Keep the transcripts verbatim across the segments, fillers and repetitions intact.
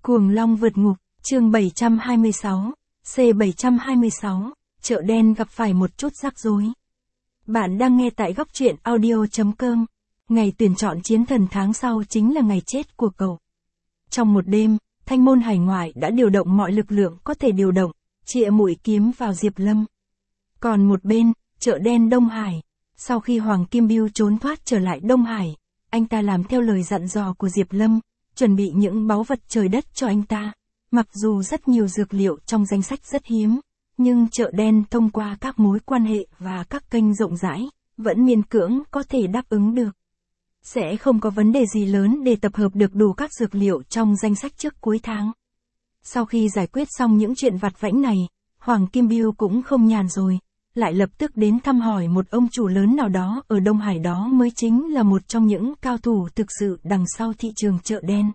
Cuồng Long vượt ngục, chương bảy trăm hai mươi sáu, C bảy trăm hai mươi sáu, chợ đen gặp phải một chút rắc rối. Bạn đang nghe tại góc truyện audio chấm com. Ngày tuyển chọn chiến thần tháng sau chính là ngày chết của cậu. Trong một đêm, Thanh môn hải ngoại đã điều động mọi lực lượng có thể điều động, chĩa mũi kiếm vào Diệp Lâm. Còn một bên, chợ đen Đông Hải, sau khi Hoàng Kim Bưu trốn thoát trở lại Đông Hải, anh ta làm theo lời dặn dò của Diệp Lâm, chuẩn bị những báu vật trời đất cho anh ta. Mặc dù rất nhiều dược liệu trong danh sách rất hiếm, nhưng chợ đen thông qua các mối quan hệ và các kênh rộng rãi, vẫn miễn cưỡng có thể đáp ứng được. Sẽ không có vấn đề gì lớn để tập hợp được đủ các dược liệu trong danh sách trước cuối tháng. Sau khi giải quyết xong những chuyện vặt vãnh này, Hoàng Kim Bưu cũng không nhàn rồi, lại lập tức đến thăm hỏi một ông chủ lớn nào đó ở Đông Hải, đó mới chính là một trong những cao thủ thực sự đằng sau thị trường chợ đen.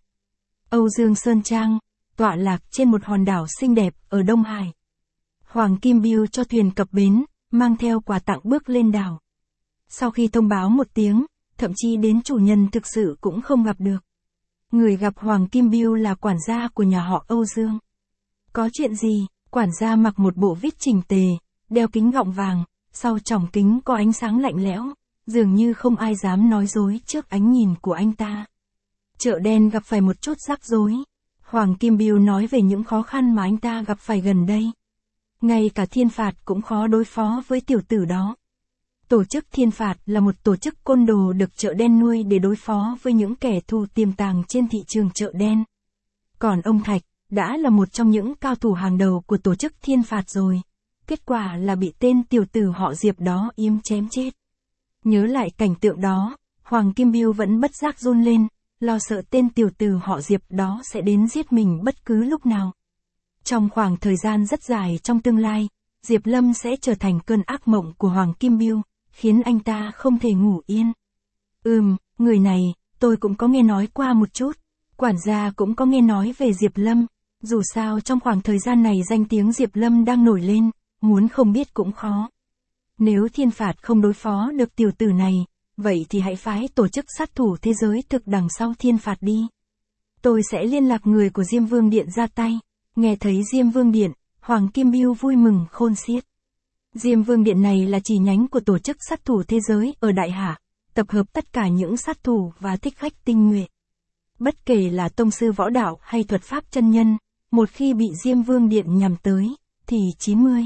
Âu Dương Sơn Trang, tọa lạc trên một hòn đảo xinh đẹp ở Đông Hải. Hoàng Kim Bưu cho thuyền cập bến, mang theo quà tặng bước lên đảo. Sau khi thông báo một tiếng, thậm chí đến chủ nhân thực sự cũng không gặp được. Người gặp Hoàng Kim Bưu là quản gia của nhà họ Âu Dương. Có chuyện gì? Quản gia mặc một bộ vít chỉnh tề, đeo kính gọng vàng, sau tròng kính có ánh sáng lạnh lẽo, dường như không ai dám nói dối trước ánh nhìn của anh ta. Chợ đen gặp phải một chút rắc rối. Hoàng Kim Bưu nói về những khó khăn mà anh ta gặp phải gần đây. Ngay cả Thiên Phạt cũng khó đối phó với tiểu tử đó. Tổ chức Thiên Phạt là một tổ chức côn đồ được chợ đen nuôi để đối phó với những kẻ thù tiềm tàng trên thị trường chợ đen. Còn ông Thạch, đã là một trong những cao thủ hàng đầu của tổ chức Thiên Phạt rồi. Kết quả là bị tên tiểu tử họ Diệp đó yếm chém chết. Nhớ lại cảnh tượng đó, Hoàng Kim Bưu vẫn bất giác run lên, lo sợ tên tiểu tử họ Diệp đó sẽ đến giết mình bất cứ lúc nào. Trong khoảng thời gian rất dài trong tương lai, Diệp Lâm sẽ trở thành cơn ác mộng của Hoàng Kim Bưu, khiến anh ta không thể ngủ yên. Ừm, người này, tôi cũng có nghe nói qua một chút. Quản gia cũng có nghe nói về Diệp Lâm. Dù sao trong khoảng thời gian này danh tiếng Diệp Lâm đang nổi lên, muốn không biết cũng khó. Nếu Thiên Phạt không đối phó được tiểu tử này, vậy thì hãy phái tổ chức sát thủ thế giới thực đằng sau Thiên Phạt đi. Tôi sẽ liên lạc người của Diêm Vương Điện ra tay. Nghe thấy Diêm Vương Điện, Hoàng Kim Bưu vui mừng khôn xiết. Diêm Vương Điện này là chi nhánh của tổ chức sát thủ thế giới ở Đại Hạ, tập hợp tất cả những sát thủ và thích khách tinh nhuệ. Bất kể là tông sư võ đạo hay thuật pháp chân nhân, một khi bị Diêm Vương Điện nhằm tới, thì chín mươi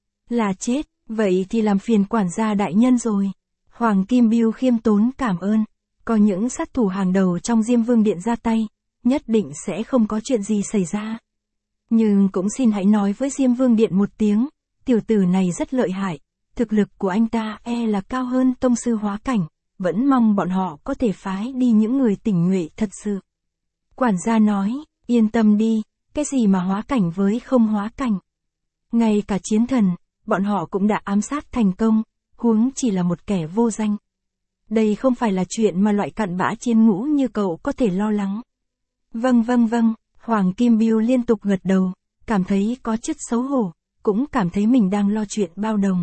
là chết, vậy thì làm phiền quản gia đại nhân rồi. Hoàng Kim Bưu khiêm tốn cảm ơn, có những sát thủ hàng đầu trong Diêm Vương Điện ra tay, nhất định sẽ không có chuyện gì xảy ra. Nhưng cũng xin hãy nói với Diêm Vương Điện một tiếng, tiểu tử này rất lợi hại, thực lực của anh ta e là cao hơn tông sư hóa cảnh, vẫn mong bọn họ có thể phái đi những người tỉnh nhuệ thật sự. Quản gia nói, yên tâm đi, cái gì mà hóa cảnh với không hóa cảnh. Ngay cả chiến thần, bọn họ cũng đã ám sát thành công, huống chỉ là một kẻ vô danh. Đây không phải là chuyện mà loại cặn bã chiến ngũ như cậu có thể lo lắng. Vâng vâng vâng, Hoàng Kim Bưu liên tục gật đầu, cảm thấy có chút xấu hổ, cũng cảm thấy mình đang lo chuyện bao đồng.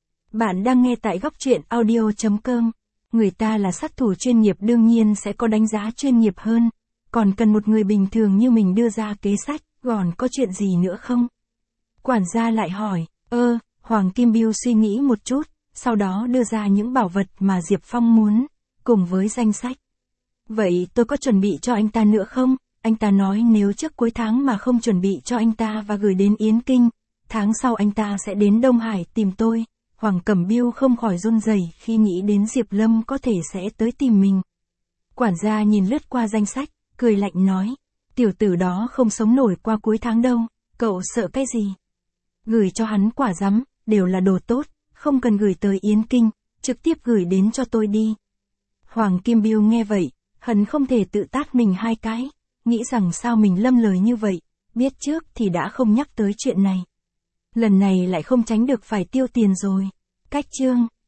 Bạn đang nghe tại góc truyện audio chấm com. Người ta là sát thủ chuyên nghiệp đương nhiên sẽ có đánh giá chuyên nghiệp hơn, còn cần một người bình thường như mình đưa ra kế sách, còn có chuyện gì nữa không? Quản gia lại hỏi, ơ, Hoàng Kim Bưu suy nghĩ một chút, sau đó đưa ra những bảo vật mà Diệp Phong muốn, cùng với danh sách. Vậy tôi có chuẩn bị cho anh ta nữa không? Anh ta nói nếu trước cuối tháng mà không chuẩn bị cho anh ta và gửi đến Yến Kinh, tháng sau anh ta sẽ đến Đông Hải tìm tôi. Hoàng Cẩm Bưu không khỏi run rẩy khi nghĩ đến Diệp Lâm có thể sẽ tới tìm mình. Quản gia nhìn lướt qua danh sách, cười lạnh nói, tiểu tử đó không sống nổi qua cuối tháng đâu, cậu sợ cái gì? Gửi cho hắn quả rắm, đều là đồ tốt, không cần gửi tới Yến Kinh, trực tiếp gửi đến cho tôi đi. Hoàng Kim Bưu nghe vậy, hận không thể tự tát mình hai cái, nghĩ rằng sao mình lâm lời như vậy, biết trước thì đã không nhắc tới chuyện này. Lần này lại không tránh được phải tiêu tiền rồi. Cách chương